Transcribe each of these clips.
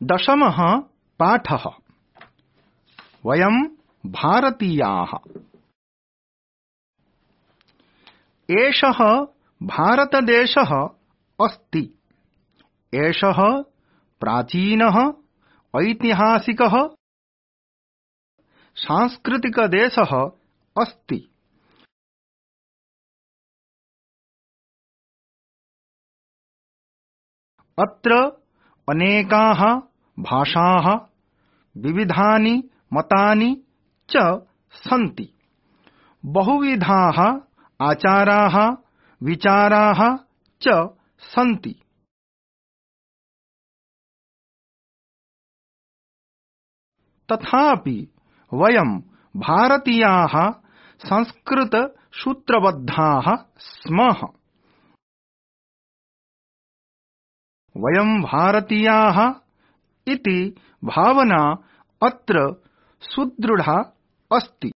दशमः पाठः। वयं भारतीयाः। एषः भारतदेशः अस्ति। एषः प्राचीनः ऐतिहासिकः सांस्कृतिकदेशः अस्ति। अत्र अनेकाः भाषाः, विविधानि मतानि च सन्ति। बहुविधाः आचाराः, विचाराः च सन्ति। तथापि वयं भारतीयाः संस्कृतसूत्रबद्धाः स्मः। वयं भारतीयाः इति भावना अत्र सुदृढा अस्ति।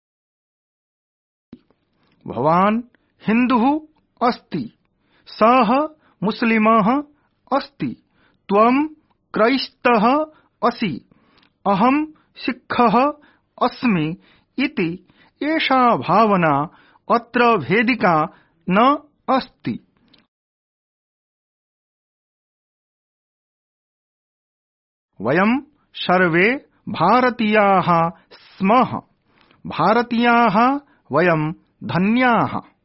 भवान् हिन्दुः अस्ति, सः मुस्लिमः अस्ति, त्वं क्रैस्तः असि, अहं सिक्खः अस्मि इति एषा भावना अत्र भेदिका न अस्ति। वयं सर्वे भारतीयाः स्मः। भारतीयाः वयं धन्याः।